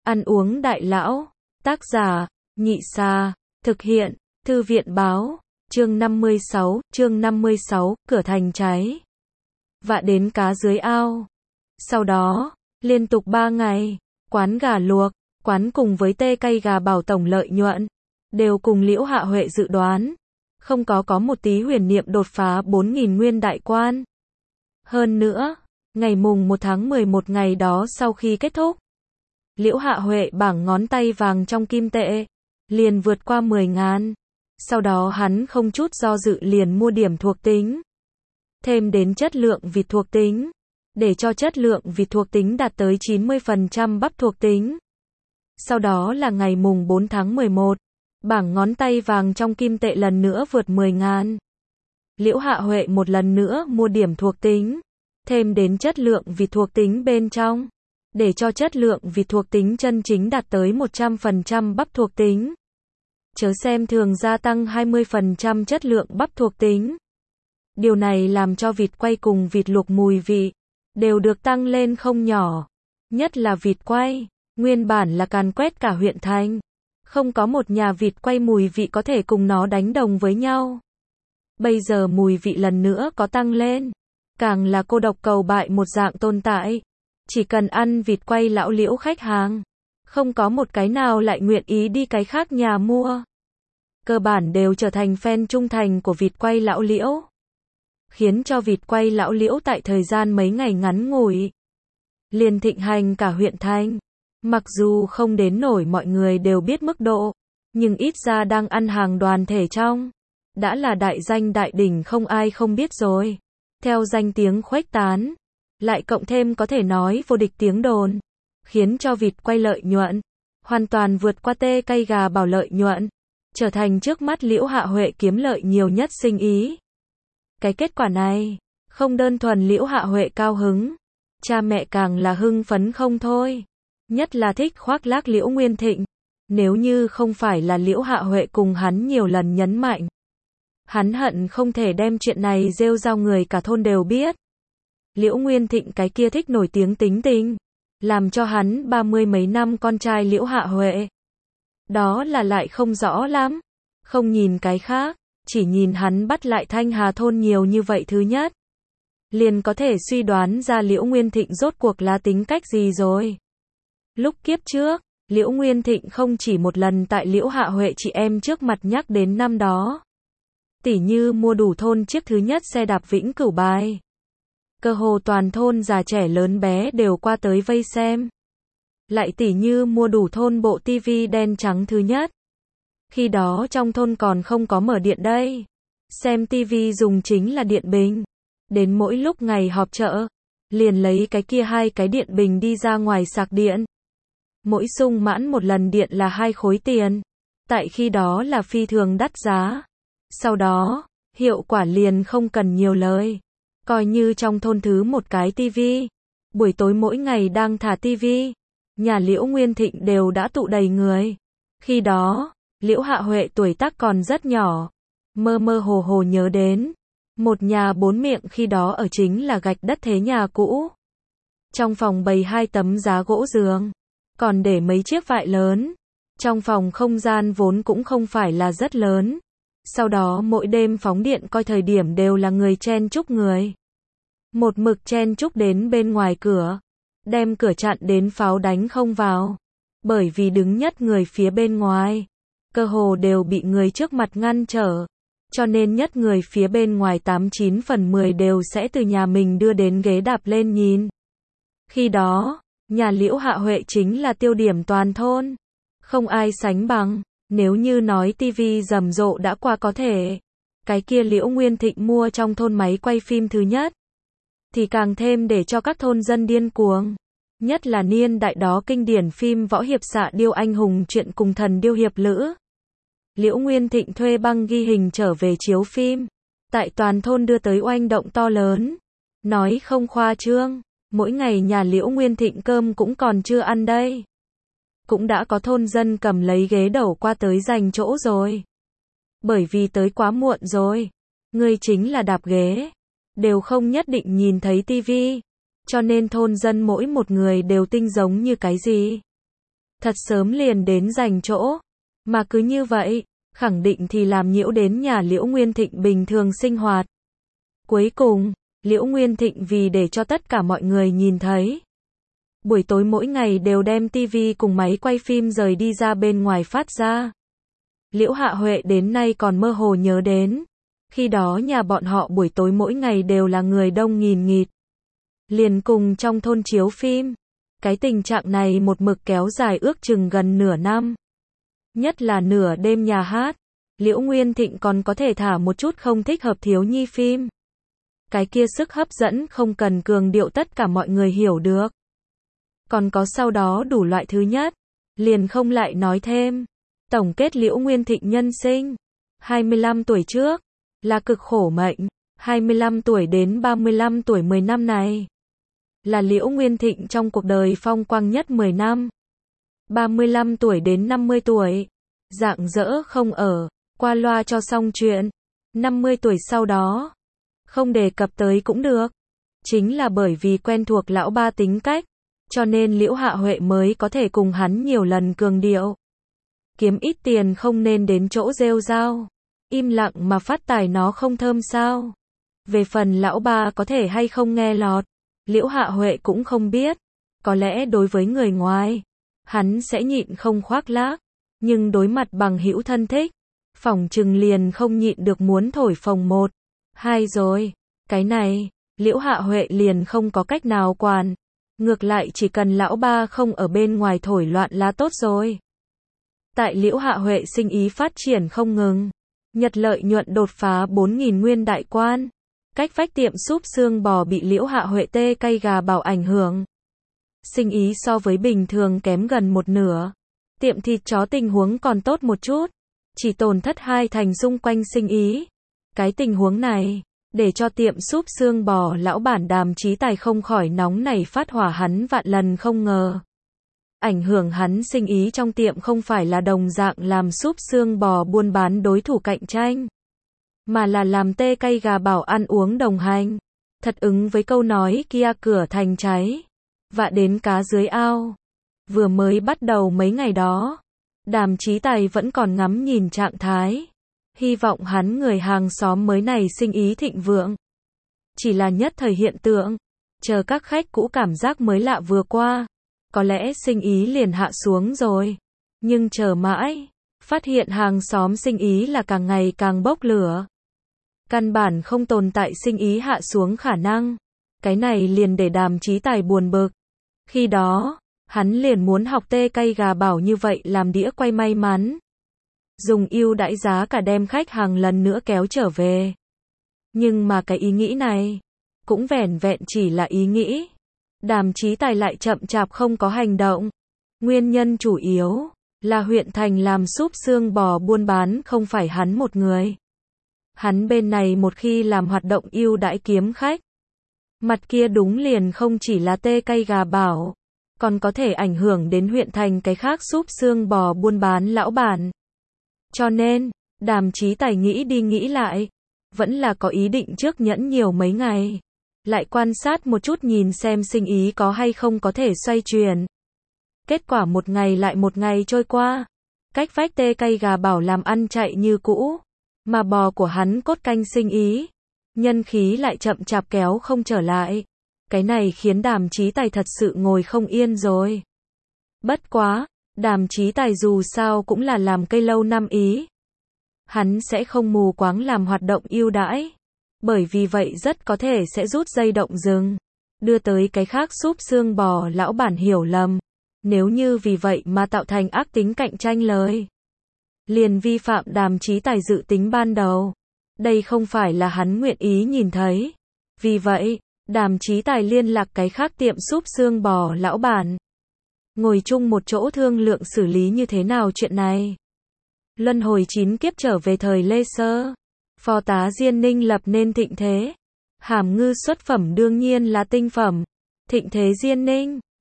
Ăn uống đại lão. Tác giả, Nhị Sa. Thực hiện, Thư viện báo. Chương 56, cửa thành cháy. Vạ đến cá dưới ao. Sau đó, liên tục 3 ngày, quán gà luộc, quán cùng với tê cay gà bảo tổng lợi nhuận, đều cùng Liễu Hạ Huệ dự đoán. Không có một tí huyền niệm đột phá 4.000 nguyên đại quan. Hơn nữa, ngày mùng 1 tháng 11 ngày đó sau khi kết thúc, Liễu Hạ Huệ bảng ngón tay vàng trong kim tệ, liền vượt qua 10.000. Sau đó hắn không chút do dự liền mua điểm thuộc tính. Thêm đến chất lượng vịt thuộc tính, để cho chất lượng vịt thuộc tính đạt tới 90% bắp thuộc tính. Sau đó là ngày mùng 4 tháng 11, bảng ngón tay vàng trong kim tệ lần nữa vượt 10.000. Liễu Hạ Huệ một lần nữa mua điểm thuộc tính, thêm đến chất lượng vịt thuộc tính bên trong, để cho chất lượng vịt thuộc tính chân chính đạt tới 100% bắp thuộc tính. Chớ xem thường gia tăng 20% chất lượng bắp thuộc tính. Điều này làm cho vịt quay cùng vịt luộc mùi vị đều được tăng lên không nhỏ. Nhất là vịt quay, nguyên bản là càn quét cả huyện thành. Không có một nhà vịt quay mùi vị có thể cùng nó đánh đồng với nhau. Bây giờ mùi vị lần nữa có tăng lên. Càng là cô độc cầu bại một dạng tồn tại. Chỉ cần ăn vịt quay lão Liễu khách hàng, không có một cái nào lại nguyện ý đi cái khác nhà mua. Cơ bản đều trở thành fan trung thành của vịt quay lão Liễu. Khiến cho vịt quay lão Liễu tại thời gian mấy ngày ngắn ngủi liền thịnh hành cả huyện thành. Mặc dù không đến nổi mọi người đều biết mức độ, nhưng ít ra đang ăn hàng đoàn thể trong, đã là đại danh đại đỉnh không ai không biết rồi. Theo danh tiếng khuếch tán, lại cộng thêm có thể nói vô địch tiếng đồn, khiến cho vịt quay lợi nhuận hoàn toàn vượt qua tê cay gà bảo lợi nhuận, trở thành trước mắt Liễu Hạ Huệ kiếm lợi nhiều nhất sinh ý. Cái kết quả này, không đơn thuần Liễu Hạ Huệ cao hứng, cha mẹ càng là hưng phấn không thôi. Nhất là thích khoác lác Liễu Nguyên Thịnh. Nếu như không phải là Liễu Hạ Huệ cùng hắn nhiều lần nhấn mạnh, hắn hận không thể đem chuyện này rêu rao người cả thôn đều biết. Liễu Nguyên Thịnh cái kia thích nổi tiếng tính tình, làm cho hắn 30 mấy năm con trai Liễu Hạ Huệ. Đó là lại không rõ lắm. Không nhìn cái khác, chỉ nhìn hắn bắt lại Thanh Hà thôn nhiều như vậy thứ nhất, liền có thể suy đoán ra Liễu Nguyên Thịnh rốt cuộc là tính cách gì rồi. Lúc kiếp trước, Liễu Nguyên Thịnh không chỉ một lần tại Liễu Hạ Huệ chị em trước mặt nhắc đến năm đó. Tỉ như mua đủ thôn chiếc thứ nhất xe đạp Vĩnh Cửu bài. Cơ hồ toàn thôn già trẻ lớn bé đều qua tới vây xem. Lại tỉ như mua đủ thôn bộ tivi đen trắng thứ nhất. Khi đó trong thôn còn không có mở điện đây. Xem tivi dùng chính là điện bình. Đến mỗi lúc ngày họp chợ, liền lấy cái kia 2 cái điện bình đi ra ngoài sạc điện. Mỗi sung mãn một lần điện là 2 khối tiền. Tại khi đó là phi thường đắt giá. Sau đó, hiệu quả liền không cần nhiều lời. Coi như trong thôn thứ một cái tivi. Buổi tối mỗi ngày đang thả tivi, nhà Liễu Nguyên Thịnh đều đã tụ đầy người. Khi đó, Liễu Hạ Huệ tuổi tác còn rất nhỏ. Mơ mơ hồ hồ nhớ đến một nhà 4 miệng khi đó ở chính là gạch đất thế nhà cũ. Trong phòng bày 2 tấm giá gỗ giường, còn để mấy chiếc vại lớn. Trong phòng không gian vốn cũng không phải là rất lớn. Sau đó mỗi đêm phóng điện coi thời điểm đều là người chen chúc người. Một mực chen chúc đến bên ngoài cửa, đem cửa chặn đến pháo đánh không vào. Bởi vì đứng nhất người phía bên ngoài, cơ hồ đều bị người trước mặt ngăn trở. Cho nên nhất người phía bên ngoài 89 phần 10 đều sẽ từ nhà mình đưa đến ghế đạp lên nhìn. Khi đó, nhà Liễu Hạ Huệ chính là tiêu điểm toàn thôn. Không ai sánh bằng. Nếu như nói tivi rầm rộ đã qua có thể, cái kia Liễu Nguyên Thịnh mua trong thôn máy quay phim thứ nhất, thì càng thêm để cho các thôn dân điên cuồng. Nhất là niên đại đó kinh điển phim võ hiệp xạ điêu anh hùng chuyện cùng thần điêu hiệp lữ. Liễu Nguyên Thịnh thuê băng ghi hình trở về chiếu phim, tại toàn thôn đưa tới oanh động to lớn. Nói không khoa trương, mỗi ngày nhà Liễu Nguyên Thịnh cơm cũng còn chưa ăn đây. Cũng đã có thôn dân cầm lấy ghế đầu qua tới giành chỗ rồi. Bởi vì tới quá muộn rồi, người chính là đạp ghế, đều không nhất định nhìn thấy tivi. Cho nên thôn dân mỗi một người đều tinh giống như cái gì. thật sớm liền đến giành chỗ. Mà cứ như vậy, khẳng định thì làm nhiễu đến nhà Liễu Nguyên Thịnh bình thường sinh hoạt. Cuối cùng, Liễu Nguyên Thịnh vì để cho tất cả mọi người nhìn thấy, buổi tối mỗi ngày đều đem tivi cùng máy quay phim rời đi ra bên ngoài phát ra. Liễu Hạ Huệ đến nay còn mơ hồ nhớ đến, khi đó nhà bọn họ buổi tối mỗi ngày đều là người đông nghìn nghịt. Liền cùng trong thôn chiếu phim. Cái tình trạng này một mực kéo dài ước chừng gần nửa năm. Nhất là nửa đêm nhà hát, Liễu Nguyên Thịnh còn có thể thả một chút không thích hợp thiếu nhi phim. Cái kia sức hấp dẫn không cần cường điệu tất cả mọi người hiểu được. Còn có sau đó đủ loại thứ nhất, liền không lại nói thêm. Tổng kết Liễu Nguyên Thịnh nhân sinh, 25 tuổi trước, là cực khổ mệnh, 25 tuổi đến 35 tuổi 10 năm này, là Liễu Nguyên Thịnh trong cuộc đời phong quang nhất 10 năm. 35 tuổi đến 50 tuổi, rạng rỡ không ở, qua loa cho xong chuyện. 50 tuổi sau đó, không đề cập tới cũng được. Chính là bởi vì quen thuộc lão ba tính cách, cho nên Liễu Hạ Huệ mới có thể cùng hắn nhiều lần cường điệu. Kiếm ít tiền không nên đến chỗ rêu rao. Im lặng mà phát tài nó không thơm sao. Về phần lão ba có thể hay không nghe lọt, Liễu Hạ Huệ cũng không biết. Có lẽ đối với người ngoài, hắn sẽ nhịn không khoác lác. Nhưng đối mặt bằng hữu thân thích, phỏng chừng liền không nhịn được muốn thổi phồng 1, 2 rồi. Cái này, Liễu Hạ Huệ liền không có cách nào quản. Ngược lại chỉ cần lão ba không ở bên ngoài thổi loạn là tốt rồi. Tại Liễu Hạ Huệ sinh ý phát triển không ngừng. Nhật lợi nhuận đột phá 4.000 nguyên đại quan. Cách vách tiệm súp xương bò bị Liễu Hạ Huệ tê cay gà bảo ảnh hưởng. Sinh ý so với bình thường kém gần một nửa. Tiệm thịt chó tình huống còn tốt một chút. Chỉ tổn thất 2 thành xung quanh sinh ý. Cái tình huống này, để cho tiệm súp xương bò lão bản Đàm Chí Tài không khỏi nóng nảy phát hỏa hắn vạn lần không ngờ. Ảnh hưởng hắn sinh ý trong tiệm không phải là đồng dạng làm súp xương bò buôn bán đối thủ cạnh tranh, mà là làm tê cay gà bảo ăn uống đồng hành. Thật ứng với câu nói kia cửa thành cháy, vạ đến cá dưới ao. Vừa mới bắt đầu mấy ngày đó, Đàm Chí Tài vẫn còn ngắm nhìn trạng thái. Hy vọng hắn người hàng xóm mới này sinh ý thịnh vượng. Chỉ là nhất thời hiện tượng, chờ các khách cũ cảm giác mới lạ vừa qua, có lẽ sinh ý liền hạ xuống rồi. Nhưng chờ mãi, phát hiện hàng xóm sinh ý là càng ngày càng bốc lửa. Căn bản không tồn tại sinh ý hạ xuống khả năng. Cái này liền để Đàm Chí Tài buồn bực. Khi đó, hắn liền muốn học tê cay gà bảo như vậy làm đĩa quay may mắn. Dùng ưu đãi giá cả đem khách hàng lần nữa kéo trở về. Nhưng mà cái ý nghĩ này, cũng vẻn vẹn chỉ là ý nghĩ. Đàm Chí Tài lại chậm chạp không có hành động. Nguyên nhân chủ yếu là huyện thành làm súp xương bò buôn bán không phải hắn một người. Hắn bên này một khi làm hoạt động ưu đãi kiếm khách, mặt kia đúng liền không chỉ là tê cay gà bảo, còn có thể ảnh hưởng đến huyện thành cái khác súp xương bò buôn bán lão bản. Cho nên, Đàm Chí Tài nghĩ đi nghĩ lại, vẫn là có ý định trước nhẫn nhiều mấy ngày, lại quan sát một chút nhìn xem sinh ý có hay không có thể xoay chuyển. Kết quả một ngày lại một ngày trôi qua, cách vách tê cay gà bảo làm ăn chạy như cũ, mà bò của hắn cốt canh sinh ý, nhân khí lại chậm chạp kéo không trở lại. Cái này khiến Đàm Chí Tài thật sự ngồi không yên rồi. Bất quá, Đàm Chí Tài dù sao cũng là làm cây lâu năm ý. Hắn sẽ không mù quáng làm hoạt động ưu đãi. Bởi vì vậy rất có thể sẽ rút dây động rừng, đưa tới cái khác súp xương bò lão bản hiểu lầm. Nếu như vì vậy mà tạo thành ác tính cạnh tranh lời, liền vi phạm Đàm Chí Tài dự tính ban đầu. Đây không phải là hắn nguyện ý nhìn thấy. Vì vậy, Đàm Chí Tài liên lạc cái khác tiệm súp xương bò lão bản, ngồi chung một chỗ thương lượng xử lý như thế nào chuyện này. Luân hồi 9 kiếp trở về thời Lê Sơ, phò tá Diên Ninh lập nên thịnh thế. Hàm ngư xuất phẩm đương nhiên là tinh phẩm. Thịnh thế Diên Ninh